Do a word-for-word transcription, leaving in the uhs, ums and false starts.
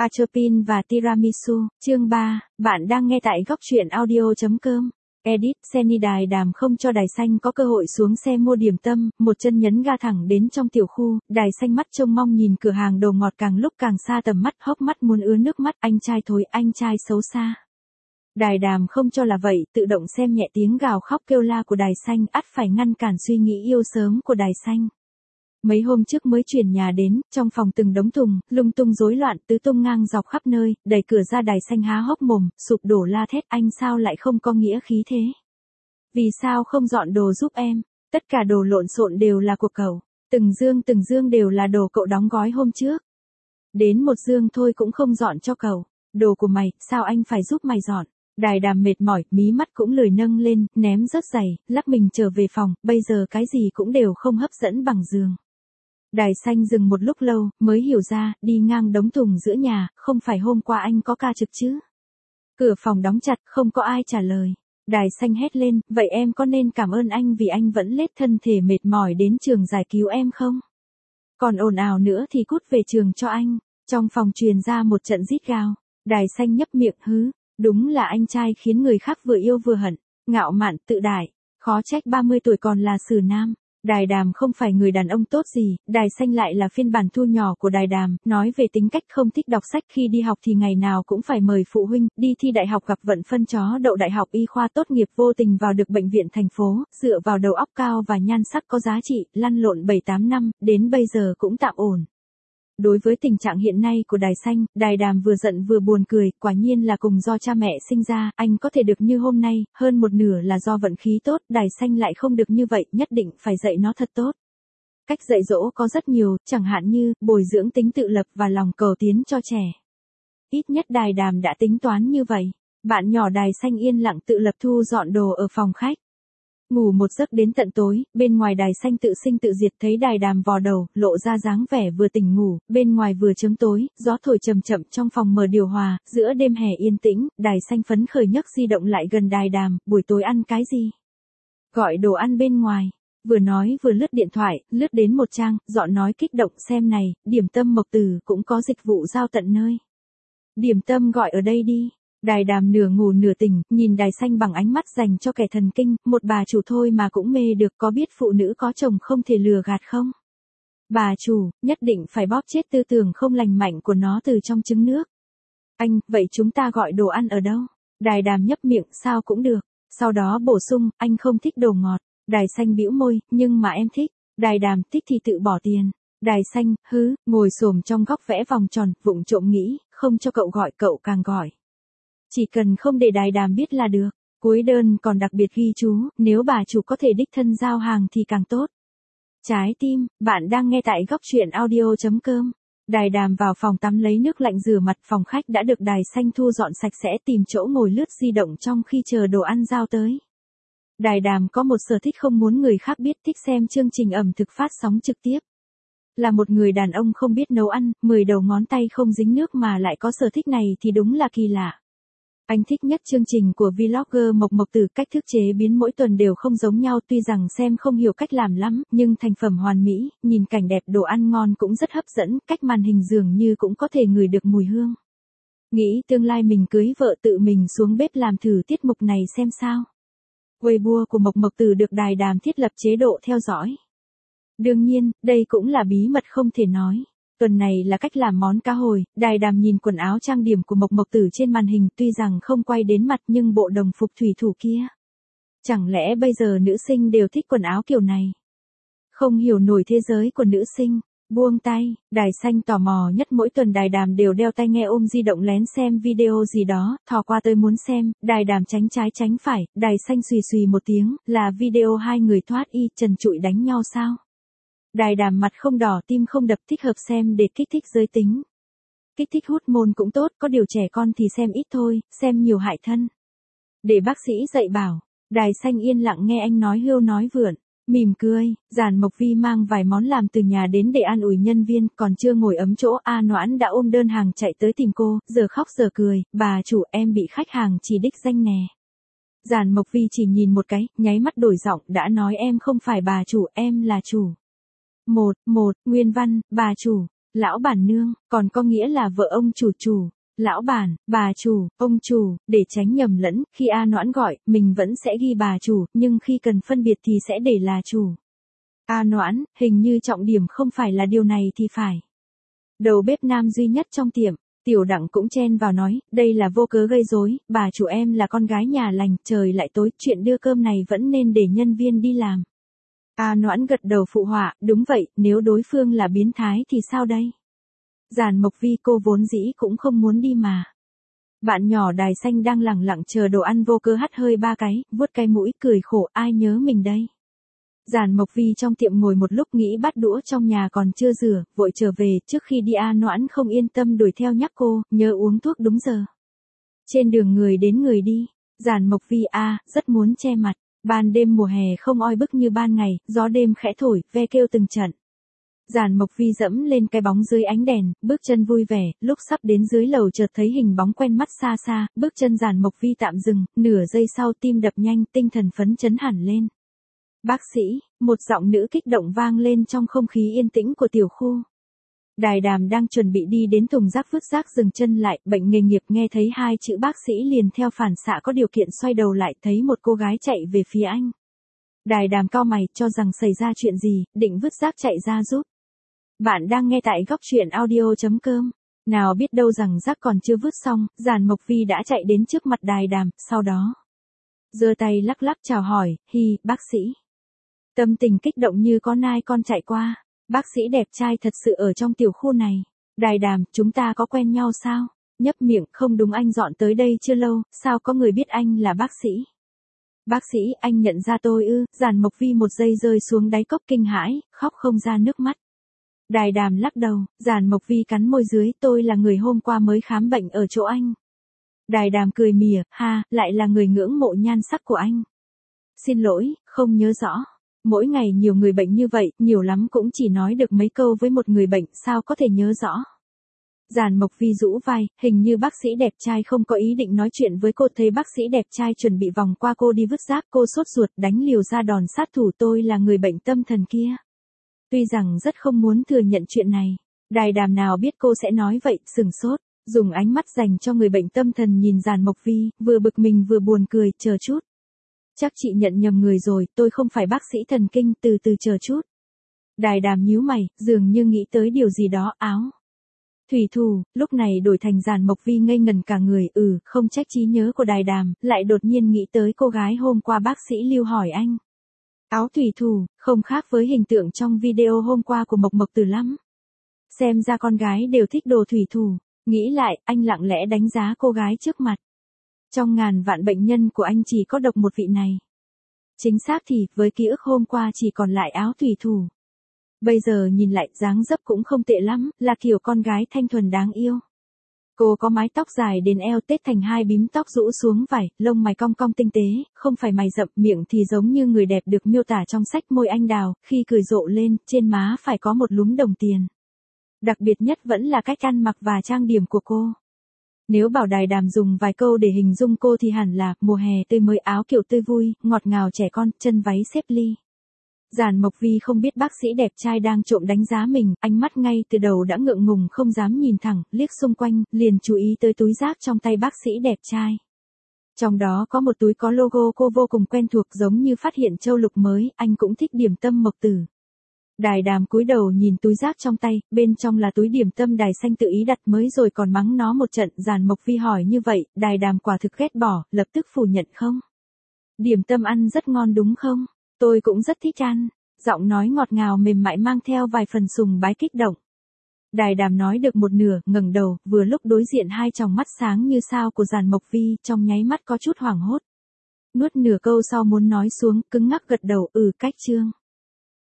Atropine và tiramisu, chương ba, bạn đang nghe tại góc truyện audio chấm com. Edit, Senny Đài Đàm không cho Đài Xanh có cơ hội xuống xe mua điểm tâm, một chân nhấn ga thẳng đến trong tiểu khu, Đài Xanh mắt trông mong nhìn cửa hàng đồ ngọt càng lúc càng xa tầm mắt, hốc mắt muốn ứa nước mắt, anh trai thối, anh trai xấu xa. Đài Đàm không cho là vậy, tự động xem nhẹ tiếng gào khóc kêu la của Đài Xanh, ắt phải ngăn cản suy nghĩ yêu sớm của Đài Xanh. Mấy hôm trước mới chuyển nhà đến, trong phòng từng đống thùng, lung tung rối loạn, tứ tung ngang dọc khắp nơi, đẩy cửa ra Đài Xanh há hốc mồm, sụp đổ la thét, anh sao lại không có nghĩa khí thế? Vì sao không dọn đồ giúp em? Tất cả đồ lộn xộn đều là của cậu, từng dương từng dương đều là đồ cậu đóng gói hôm trước. Đến một dương thôi cũng không dọn cho cậu, đồ của mày, sao anh phải giúp mày dọn? Đài Đàm mệt mỏi, mí mắt cũng lười nâng lên, ném rớt giày, lắc mình trở về phòng, bây giờ cái gì cũng đều không hấp dẫn bằng giường. Đài Xanh dừng một lúc lâu, mới hiểu ra, đi ngang đống thùng giữa nhà, không phải hôm qua anh có ca trực chứ? Cửa phòng đóng chặt, không có ai trả lời. Đài Xanh hét lên, vậy em có nên cảm ơn anh vì anh vẫn lết thân thể mệt mỏi đến trường giải cứu em không? Còn ồn ào nữa thì cút về trường cho anh. Trong phòng truyền ra một trận rít gào. Đài Xanh nhấp miệng hứ, đúng là anh trai khiến người khác vừa yêu vừa hận, ngạo mạn, tự đại, khó trách ba mươi tuổi còn là xử nam. Đài Đàm không phải người đàn ông tốt gì, Đài Xanh lại là phiên bản thu nhỏ của Đài Đàm, nói về tính cách không thích đọc sách, khi đi học thì ngày nào cũng phải mời phụ huynh, đi thi đại học gặp vận phân chó đậu đại học y khoa tốt nghiệp vô tình vào được bệnh viện thành phố, dựa vào đầu óc cao và nhan sắc có giá trị, lăn lộn bảy tám năm, đến bây giờ cũng tạm ổn. Đối với tình trạng hiện nay của Đài Xanh, Đài Đàm vừa giận vừa buồn cười, quả nhiên là cùng do cha mẹ sinh ra, anh có thể được như hôm nay, hơn một nửa là do vận khí tốt, Đài Xanh lại không được như vậy, nhất định phải dạy nó thật tốt. Cách dạy dỗ có rất nhiều, chẳng hạn như, bồi dưỡng tính tự lập và lòng cầu tiến cho trẻ. Ít nhất Đài Đàm đã tính toán như vậy. Bạn nhỏ Đài Xanh yên lặng tự lập thu dọn đồ ở phòng khách. Ngủ một giấc đến tận tối, bên ngoài Đài Xanh tự sinh tự diệt, thấy Đài Đàm vò đầu, lộ ra dáng vẻ vừa tỉnh ngủ, bên ngoài vừa chớm tối, gió thổi chậm chậm trong phòng mở điều hòa, giữa đêm hè yên tĩnh, Đài Xanh phấn khởi nhấc di động lại gần Đài Đàm, buổi tối ăn cái gì? Gọi đồ ăn bên ngoài. Vừa nói vừa lướt điện thoại, lướt đến một trang, dọn nói kích động, xem này, điểm tâm Mộc Từ cũng có dịch vụ giao tận nơi. Điểm tâm gọi ở đây đi. Đài Đàm nửa ngủ nửa tỉnh, nhìn Đài Xanh bằng ánh mắt dành cho kẻ thần kinh, một bà chủ thôi mà cũng mê được, có biết phụ nữ có chồng không thể lừa gạt không? Bà chủ, nhất định phải bóp chết tư tưởng không lành mạnh của nó từ trong trứng nước. Anh, vậy chúng ta gọi đồ ăn ở đâu? Đài Đàm nhấp miệng, sao cũng được. Sau đó bổ sung, anh không thích đồ ngọt. Đài Xanh bĩu môi, nhưng mà em thích. Đài Đàm, thích thì tự bỏ tiền. Đài Xanh, hứ, ngồi xổm trong góc vẽ vòng tròn, vụng trộm nghĩ, không cho cậu gọi cậu càng gọi. Chỉ cần không để Đài Đàm biết là được. Cuối đơn còn đặc biệt ghi chú, nếu bà chủ có thể đích thân giao hàng thì càng tốt. Trái tim, bạn đang nghe tại góc truyện audio chấm com. Đài Đàm vào phòng tắm lấy nước lạnh rửa mặt, phòng khách đã được Đài Xanh thu dọn sạch sẽ, tìm chỗ ngồi lướt di động trong khi chờ đồ ăn giao tới. Đài Đàm có một sở thích không muốn người khác biết, thích xem chương trình ẩm thực phát sóng trực tiếp. Là một người đàn ông không biết nấu ăn, mười đầu ngón tay không dính nước mà lại có sở thích này thì đúng là kỳ lạ. Anh thích nhất chương trình của vlogger Mộc Mộc Từ, cách thức chế biến mỗi tuần đều không giống nhau, tuy rằng xem không hiểu cách làm lắm, nhưng thành phẩm hoàn mỹ, nhìn cảnh đẹp, đồ ăn ngon cũng rất hấp dẫn, cách màn hình dường như cũng có thể ngửi được mùi hương. Nghĩ tương lai mình cưới vợ tự mình xuống bếp làm thử tiết mục này xem sao. Weibo của Mộc Mộc Từ được Đài Đàm thiết lập chế độ theo dõi. Đương nhiên, đây cũng là bí mật không thể nói. Tuần này là cách làm món cá hồi, Đài Đàm nhìn quần áo trang điểm của Mộc Mộc Từ trên màn hình, tuy rằng không quay đến mặt nhưng bộ đồng phục thủy thủ kia. Chẳng lẽ bây giờ nữ sinh đều thích quần áo kiểu này? Không hiểu nổi thế giới của nữ sinh. Buông tay, Đài Xanh tò mò nhất, mỗi tuần Đài Đàm đều đeo tai nghe ôm di động lén xem video gì đó, thò qua tới muốn xem, Đài Đàm tránh trái tránh phải, Đài Xanh xùy xùy một tiếng, là video hai người thoát y trần trụi đánh nhau sao? Đài Đàm mặt không đỏ tim không đập, thích hợp xem để kích thích giới tính. Kích thích hút môn cũng tốt, có điều trẻ con thì xem ít thôi, xem nhiều hại thân. Để bác sĩ dạy bảo, Đài Xanh yên lặng nghe anh nói hưu nói vượn, mỉm cười, Giản Mộc Vi mang vài món làm từ nhà đến để an ủi nhân viên, còn chưa ngồi ấm chỗ, A Noãn đã ôm đơn hàng chạy tới tìm cô, giờ khóc giờ cười, bà chủ em bị khách hàng chỉ đích danh nè. Giản Mộc Vi chỉ nhìn một cái, nháy mắt đổi giọng, đã nói em không phải bà chủ, em là chủ. Một, một, nguyên văn, bà chủ. Lão bản nương, còn có nghĩa là vợ ông chủ chủ. Lão bản, bà chủ, ông chủ, để tránh nhầm lẫn, khi A Noãn gọi, mình vẫn sẽ ghi bà chủ, nhưng khi cần phân biệt thì sẽ để là chủ. A Noãn, hình như trọng điểm không phải là điều này thì phải. Đầu bếp nam duy nhất trong tiệm, Tiểu Đặng cũng chen vào nói, đây là vô cớ gây rối, bà chủ em là con gái nhà lành, trời lại tối, chuyện đưa cơm này vẫn nên để nhân viên đi làm. A Noãn gật đầu phụ họa, đúng vậy, nếu đối phương là biến thái thì sao đây? Giản Mộc Vi cô vốn dĩ cũng không muốn đi mà. Bạn nhỏ Đài Xanh đang lẳng lặng chờ đồ ăn vô cớ hắt hơi ba cái, vuốt cái mũi cười khổ, ai nhớ mình đây. Giản Mộc Vi trong tiệm ngồi một lúc nghĩ bát đũa trong nhà còn chưa rửa, vội trở về, trước khi đi A Noãn không yên tâm đuổi theo nhắc cô, nhớ uống thuốc đúng giờ. Trên đường người đến người đi, Giản Mộc Vi a, rất muốn che mặt, ban đêm mùa hè không oi bức như ban ngày, gió đêm khẽ thổi, ve kêu từng trận. Giản Mộc Vi dẫm lên cái bóng dưới ánh đèn, bước chân vui vẻ, lúc sắp đến dưới lầu chợt thấy hình bóng quen mắt xa xa, bước chân Giản Mộc Vi tạm dừng, nửa giây sau tim đập nhanh, tinh thần phấn chấn hẳn lên. Bác sĩ, một giọng nữ kích động vang lên trong không khí yên tĩnh của tiểu khu. Đài Đàm đang chuẩn bị đi đến thùng rác vứt rác dừng chân lại, bệnh nghề nghiệp nghe thấy hai chữ bác sĩ liền theo phản xạ có điều kiện xoay đầu lại thấy một cô gái chạy về phía anh. Đài Đàm cau mày cho rằng xảy ra chuyện gì, định vứt rác chạy ra giúp. Bạn đang nghe tại góc truyện audio chấm com. Nào biết đâu rằng rác còn chưa vứt xong, Giản Mộc Vi đã chạy đến trước mặt Đài Đàm, sau đó giơ tay lắc lắc chào hỏi, hi, bác sĩ. Tâm tình kích động như con nai con chạy qua, bác sĩ đẹp trai thật sự ở trong tiểu khu này. Đài Đàm, chúng ta có quen nhau sao? Nhấp miệng, không đúng anh dọn tới đây chưa lâu, sao có người biết anh là bác sĩ? Bác sĩ, anh nhận ra tôi ư? Giản Mộc Vi một giây rơi xuống đáy cốc kinh hãi, khóc không ra nước mắt. Đài Đàm lắc đầu, Giản Mộc Vi cắn môi dưới, tôi là người hôm qua mới khám bệnh ở chỗ anh. Đài Đàm cười mỉa, ha, lại là người ngưỡng mộ nhan sắc của anh. Xin lỗi, không nhớ rõ. Mỗi ngày nhiều người bệnh như vậy, nhiều lắm cũng chỉ nói được mấy câu với một người bệnh, sao có thể nhớ rõ. Giản Mộc Vi rũ vai, hình như bác sĩ đẹp trai không có ý định nói chuyện với cô, thấy bác sĩ đẹp trai chuẩn bị vòng qua cô đi vứt rác, cô sốt ruột đánh liều ra đòn sát thủ, tôi là người bệnh tâm thần kia. Tuy rằng rất không muốn thừa nhận chuyện này, Đài Đàm nào biết cô sẽ nói vậy, sừng sốt, dùng ánh mắt dành cho người bệnh tâm thần nhìn Giản Mộc Vi, vừa bực mình vừa buồn cười, chờ chút. Chắc chị nhận nhầm người rồi, tôi không phải bác sĩ thần kinh, từ từ chờ chút. Đài Đàm nhíu mày, dường như nghĩ tới điều gì đó, áo. Thủy thủ, lúc này đổi thành Giản Mộc Vi ngây ngần cả người, ừ, không trách trí nhớ của Đài Đàm, lại đột nhiên nghĩ tới cô gái hôm qua bác sĩ Lưu hỏi anh. Áo thủy thủ, không khác với hình tượng trong video hôm qua của Mộc Mộc Tử lắm. Xem ra con gái đều thích đồ thủy thủ, nghĩ lại, anh lặng lẽ đánh giá cô gái trước mặt. Trong ngàn vạn bệnh nhân của anh chỉ có độc một vị này. Chính xác thì, với ký ức hôm qua chỉ còn lại áo thủy thủ. Bây giờ nhìn lại, dáng dấp cũng không tệ lắm, là kiểu con gái thanh thuần đáng yêu. Cô có mái tóc dài đến eo tết thành hai bím tóc rũ xuống vải, lông mày cong cong tinh tế, không phải mày rậm, miệng thì giống như người đẹp được miêu tả trong sách Môi Anh Đào, khi cười rộ lên, trên má phải có một lúm đồng tiền. Đặc biệt nhất vẫn là cách ăn mặc và trang điểm của cô. Nếu bảo Đài Đàm dùng vài câu để hình dung cô thì hẳn là, mùa hè tươi mới, áo kiểu tươi vui, ngọt ngào trẻ con, chân váy xếp ly. Giản Mộc Vi không biết bác sĩ đẹp trai đang trộm đánh giá mình, ánh mắt ngay từ đầu đã ngượng ngùng không dám nhìn thẳng, liếc xung quanh, liền chú ý tới túi rác trong tay bác sĩ đẹp trai. Trong đó có một túi có logo cô vô cùng quen thuộc, giống như phát hiện châu lục mới, anh cũng thích điểm tâm Mộc Tử. Đài Đàm cúi đầu nhìn túi rác trong tay, bên trong là túi điểm tâm Đài Xanh tự ý đặt mới rồi còn mắng nó một trận. Giản Mộc Vi hỏi như vậy, Đài Đàm quả thực ghét bỏ, lập tức phủ nhận không. Điểm tâm ăn rất ngon đúng không? Tôi cũng rất thích ăn. Giọng nói ngọt ngào mềm mại mang theo vài phần sùng bái kích động. Đài Đàm nói được một nửa, ngẩng đầu, vừa lúc đối diện hai tròng mắt sáng như sao của Giản Mộc Vi, trong nháy mắt có chút hoảng hốt. Nuốt nửa câu sau muốn nói xuống, cứng ngắc gật đầu, ừ, cách chương.